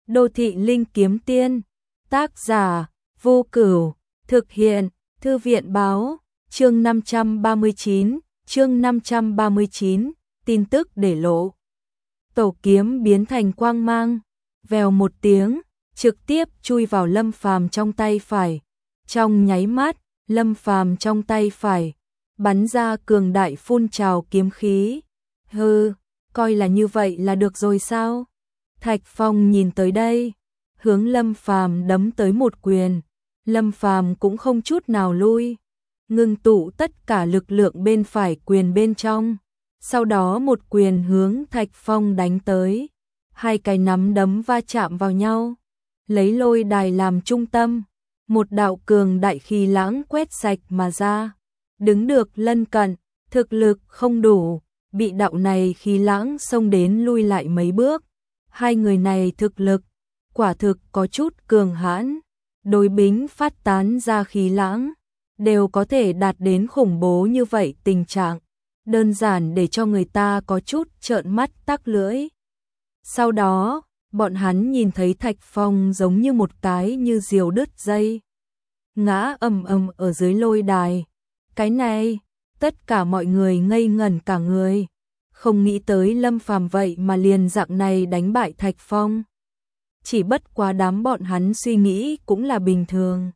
Đô thị linh kiếm tiên, tác giả, Vô Cửu, thực hiện, Thư viện báo, chương 539, tin tức để lộ. Tổ kiếm biến thành quang mang, vèo một tiếng, trực tiếp chui vào Lâm Phàm trong tay phải. Trong nháy mắt, Lâm Phàm trong tay phải bắn ra cường đại phun trào kiếm khí. Hừ, coi là như vậy là được rồi sao? Thạch Phong nhìn tới đây, hướng Lâm Phàm đấm tới một quyền. Lâm Phàm cũng không chút nào lui, ngưng tụ tất cả lực lượng bên phải quyền bên trong, sau đó một quyền hướng Thạch Phong đánh tới. Hai cái nắm đấm va chạm vào nhau, lấy lôi đài làm trung tâm, một đạo cường đại khí lãng quét sạch mà ra. Đứng được lân cận, thực lực không đủ, bị đạo này khí lãng xông đến lui lại mấy bước. Hai người này thực lực quả thực có chút cường hãn, đối bính phát tán ra khí lãng đều có thể đạt đến khủng bố như vậy tình trạng, đơn giản để cho người ta có chút trợn mắt tắc lưỡi. Sau đó, bọn hắn nhìn thấy Thạch Phong giống như một cái như diều đứt dây, ngã ầm ầm ở dưới lôi đài. Cái này, tất cả mọi người ngây ngẩn cả người, không nghĩ tới Lâm Phàm vậy mà liền dạng này đánh bại Thạch Phong. Chỉ bất quá đám bọn hắn suy nghĩ cũng là bình thường.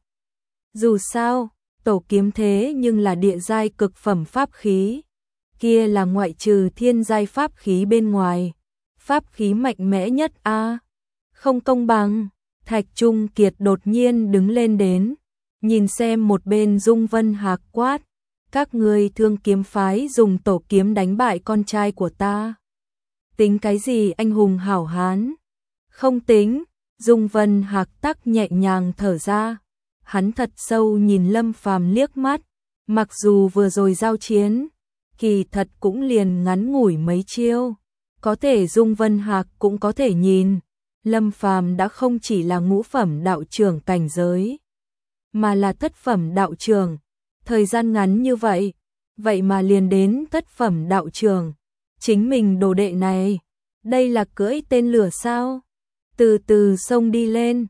Dù sao, tổ kiếm thế nhưng là địa giai cực phẩm pháp khí, kia là ngoại trừ thiên giai pháp khí bên ngoài, pháp khí mạnh mẽ nhất a. Không công bằng. Thạch Trung Kiệt đột nhiên đứng lên đến, nhìn xem một bên Dung Vân Hạc quát: các ngươi Thương Kiếm phái dùng tổ kiếm đánh bại con trai của ta, tính cái gì anh hùng hảo hán? Không tính. Dung Vân Hạc tắc nhẹ nhàng thở ra, hắn thật sâu nhìn Lâm Phàm liếc mắt, mặc dù vừa rồi giao chiến, kỳ thật cũng liền ngắn ngủi mấy chiêu, có thể Dung Vân Hạc cũng có thể nhìn, Lâm Phàm đã không chỉ là ngũ phẩm đạo trưởng cảnh giới, mà là thất phẩm đạo trưởng. Thời gian ngắn như vậy, vậy mà liền đến thất phẩm đạo trưởng. Chính mình đồ đệ này, đây là cưỡi tên lửa sao? Từ từ xông đi lên.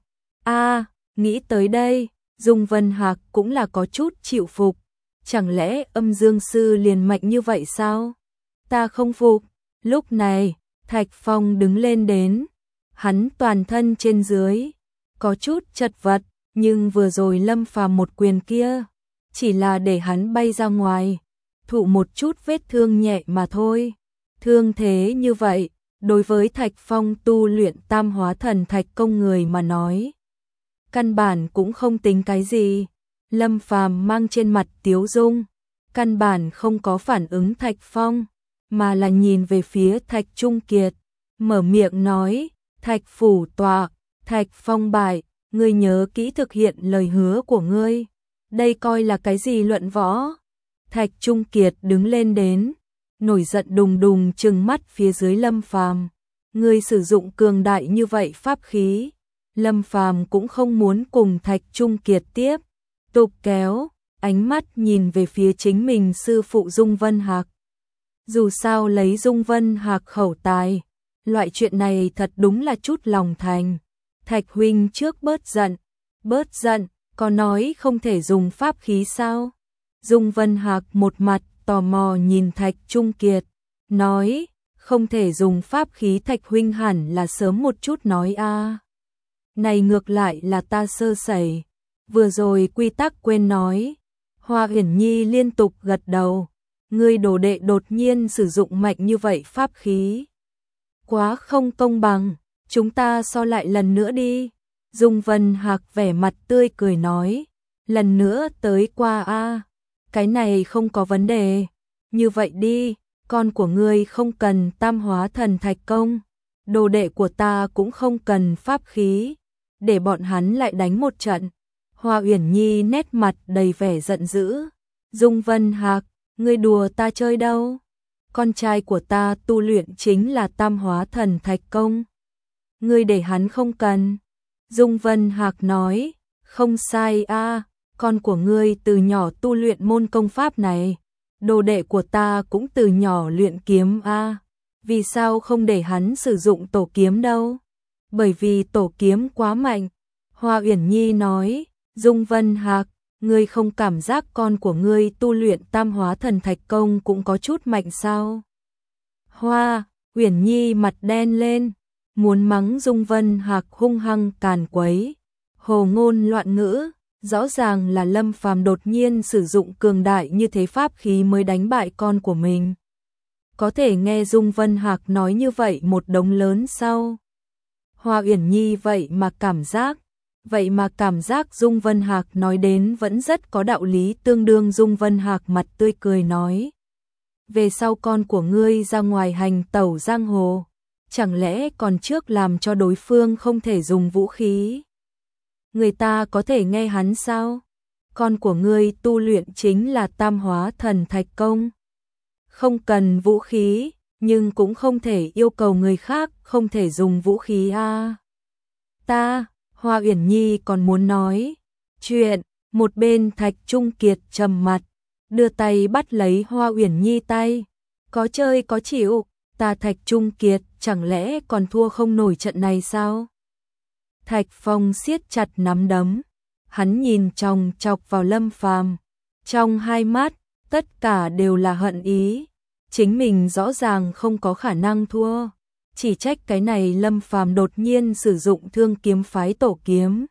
Nghĩ tới đây, Dung Vân Hạc cũng là có chút chịu phục. Chẳng lẽ Âm Dương Sư liền mạnh như vậy sao? Ta không phục. Lúc này, Thạch Phong đứng lên đến. Hắn toàn thân trên dưới có chút chật vật, nhưng vừa rồi Lâm Phàm một quyền kia chỉ là để hắn bay ra ngoài, thụ một chút vết thương nhẹ mà thôi. Thương thế như vậy, đối với Thạch Phong tu luyện Tam Hóa Thần Thạch công người mà nói, căn bản cũng không tính cái gì. Lâm Phàm mang trên mặt tiếu dung, căn bản không có phản ứng Thạch Phong, mà là nhìn về phía Thạch Trung Kiệt, mở miệng nói: Thạch phủ tọa, Thạch Phong bại, ngươi nhớ kỹ thực hiện lời hứa của ngươi. Đây coi là cái gì luận võ? Thạch Trung Kiệt đứng lên đến, nổi giận đùng đùng trừng mắt phía dưới Lâm Phàm. Ngươi sử dụng cường đại như vậy pháp khí. Lâm Phàm cũng không muốn cùng Thạch Trung Kiệt tiếp tục kéo, ánh mắt nhìn về phía chính mình sư phụ Dung Vân Hạc. Dù sao lấy Dung Vân Hạc khẩu tài, loại chuyện này thật đúng là chút lòng thành. Thạch huynh trước bớt giận, có nói không thể dùng pháp khí sao? Dung Vân Hạc một mặt tò mò nhìn Thạch Trung Kiệt, nói: không thể dùng pháp khí, Thạch huynh hẳn là sớm một chút nói a. Này ngược lại là ta sơ sẩy, vừa rồi quy tắc quên nói. Hoa Uyển Nhi liên tục gật đầu, ngươi đồ đệ đột nhiên sử dụng mạnh như vậy pháp khí, quá không công bằng, chúng ta so lại lần nữa đi. Dung Vân Hạc vẻ mặt tươi cười nói: lần nữa tới qua a, cái này không có vấn đề. Như vậy đi, con của ngươi không cần Tam Hóa Thần Thạch công, đồ đệ của ta cũng không cần pháp khí, để bọn hắn lại đánh một trận. Hoa Uyển Nhi nét mặt đầy vẻ giận dữ. Dung Vân Hạc, ngươi đùa ta chơi đâu? Con trai của ta tu luyện chính là Tam Hóa Thần Thạch công, ngươi để hắn không cần. Dung Vân Hạc nói: không sai a, con của ngươi từ nhỏ tu luyện môn công pháp này, đồ đệ của ta cũng từ nhỏ luyện kiếm a, vì sao không để hắn sử dụng tổ kiếm đâu? bởi vì tổ kiếm quá mạnh. Hoa Uyển Nhi nói, Dung Vân Hạc, ngươi không cảm giác con của ngươi tu luyện Tam Hóa Thần Thạch Công cũng có chút mạnh sao? Hoa Uyển Nhi mặt đen lên, muốn mắng Dung Vân Hạc hung hăng càn quấy, hồ ngôn loạn ngữ, rõ ràng là Lâm Phàm đột nhiên sử dụng cường đại như thế pháp khí mới đánh bại con của mình. Có thể nghe Dung Vân Hạc nói như vậy một đống lớn sau. Hoa Uyển Nhi vậy mà cảm giác Dung Vân Hạc nói đến vẫn rất có đạo lý, tương đương Dung Vân Hạc mặt tươi cười nói. Về sau con của ngươi ra ngoài hành tẩu giang hồ, chẳng lẽ còn trước làm cho đối phương không thể dùng vũ khí? Người ta có thể nghe hắn sao? Con của ngươi tu luyện chính là Tam Hóa Thần Thạch Công. Không cần vũ khí, nhưng cũng không thể yêu cầu người khác không thể dùng vũ khí a. Hoa Uyển Nhi còn muốn nói chuyện, một bên Thạch Trung Kiệt trầm mặt, đưa tay bắt lấy Hoa Uyển Nhi tay. Có chơi có chịu, ta Thạch Trung Kiệt chẳng lẽ còn thua không nổi trận này sao? Thạch Phong siết chặt nắm đấm, hắn nhìn chòng chọc vào Lâm Phàm, trong hai mắt tất cả đều là hận ý, chính mình rõ ràng không có khả năng thua, chỉ trách cái này Lâm Phàm đột nhiên sử dụng Thương Kiếm phái tổ kiếm.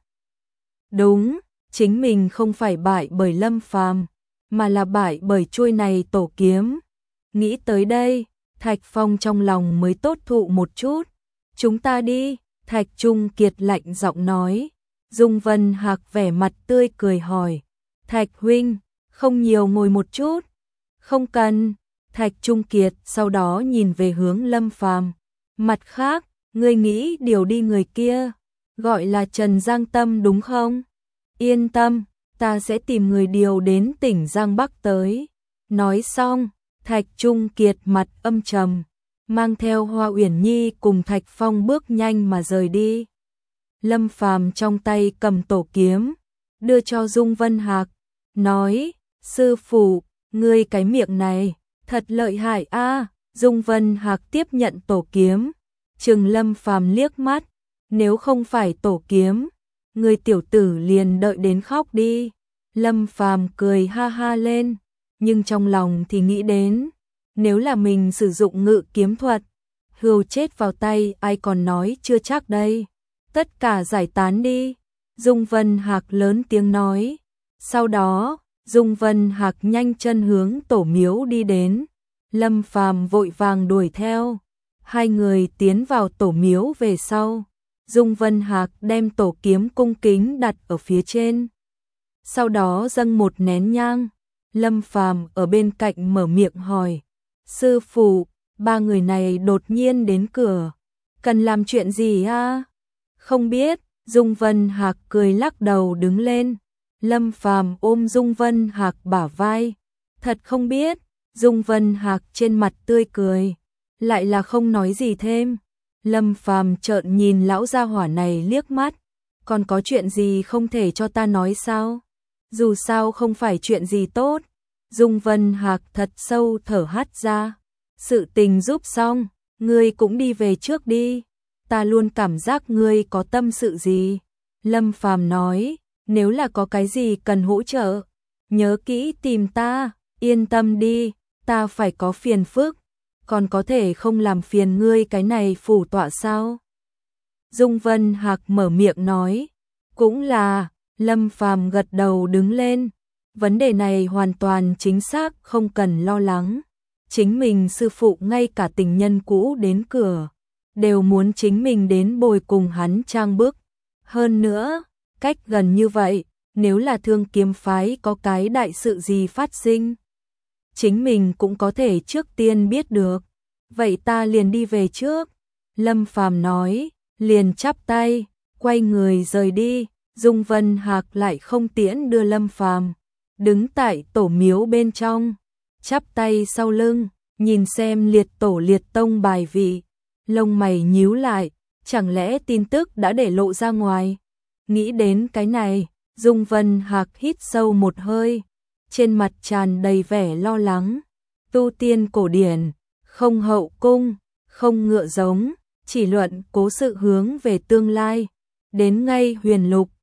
Đúng, chính mình không phải bại bởi Lâm Phàm, mà là bại bởi chuôi này tổ kiếm. Nghĩ tới đây, Thạch Phong trong lòng mới tốt thụ một chút. Chúng ta đi, Thạch Trung Kiệt lạnh giọng nói. Dung Vân Hạc vẻ mặt tươi cười hỏi, Thạch huynh, không nhiều ngồi một chút. Không cần. Thạch Trung Kiệt sau đó nhìn về hướng Lâm Phàm. Mặt khác, ngươi nghĩ điều đi người kia, gọi là Trần Giang Tâm đúng không? Yên tâm, ta sẽ tìm người điều đến tỉnh Giang Bắc tới. Nói xong, Thạch Trung Kiệt mặt âm trầm, mang theo Hoa Uyển Nhi cùng Thạch Phong bước nhanh mà rời đi. Lâm Phàm trong tay cầm tổ kiếm, đưa cho Dung Vân Hạc, nói, sư phụ, ngươi cái miệng này, thật lợi hại a. Dung Vân Hạc tiếp nhận tổ kiếm, trừng Lâm Phàm liếc mắt, nếu không phải tổ kiếm, ngươi tiểu tử liền đợi đến khóc đi. Lâm Phàm cười ha ha lên, nhưng trong lòng thì nghĩ đến, nếu là mình sử dụng ngự kiếm thuật, hươu chết vào tay ai còn nói chưa chắc đây. Tất cả giải tán đi, Dung Vân Hạc lớn tiếng nói. Sau đó, Dung Vân Hạc nhanh chân hướng tổ miếu đi đến. Lâm Phàm vội vàng đuổi theo. Hai người tiến vào tổ miếu về sau. Dung Vân Hạc đem tổ kiếm cung kính đặt ở phía trên. Sau đó dâng một nén nhang. Lâm Phàm ở bên cạnh mở miệng hỏi. Sư phụ, ba người này đột nhiên đến cửa. Cần làm chuyện gì a? Không biết, Dung Vân Hạc cười lắc đầu đứng lên. Lâm Phàm ôm Dung Vân Hạc bả vai. Thật không biết, Dung Vân Hạc trên mặt tươi cười, lại là không nói gì thêm. Lâm Phàm trợn nhìn lão gia hỏa này liếc mắt. Còn có chuyện gì không thể cho ta nói sao? Dù sao không phải chuyện gì tốt. Dung Vân Hạc thật sâu thở hắt ra. Sự tình giúp xong, ngươi cũng đi về trước đi. Ta luôn cảm giác ngươi có tâm sự gì. Lâm Phàm nói, nếu là có cái gì cần hỗ trợ, nhớ kỹ tìm ta, yên tâm đi, ta phải có phiền phức, còn có thể không làm phiền ngươi cái này phủ tọa sao? Dung Vân Hạc mở miệng nói, cũng là. Lâm Phàm gật đầu đứng lên, vấn đề này hoàn toàn chính xác, không cần lo lắng. Chính mình sư phụ ngay cả tình nhân cũ đến cửa, đều muốn chính mình đến bồi cùng hắn trang bức. Hơn nữa, cách gần như vậy, nếu là Thương Kiếm phái có cái đại sự gì phát sinh, chính mình cũng có thể trước tiên biết được. Vậy ta liền đi về trước. Lâm Phàm nói, liền chắp tay, quay người rời đi. Dung Vân Hạc lại không tiễn đưa Lâm Phàm, đứng tại tổ miếu bên trong, chắp tay sau lưng, nhìn xem liệt tổ liệt tông bài vị, lông mày nhíu lại, chẳng lẽ tin tức đã để lộ ra ngoài? Nghĩ đến cái này, Dung Vân Hạc hít sâu một hơi, trên mặt tràn đầy vẻ lo lắng. Tu tiên cổ điển, không hậu cung, không ngựa giống, chỉ luận cố sự hướng về tương lai. Đến ngay huyền lục,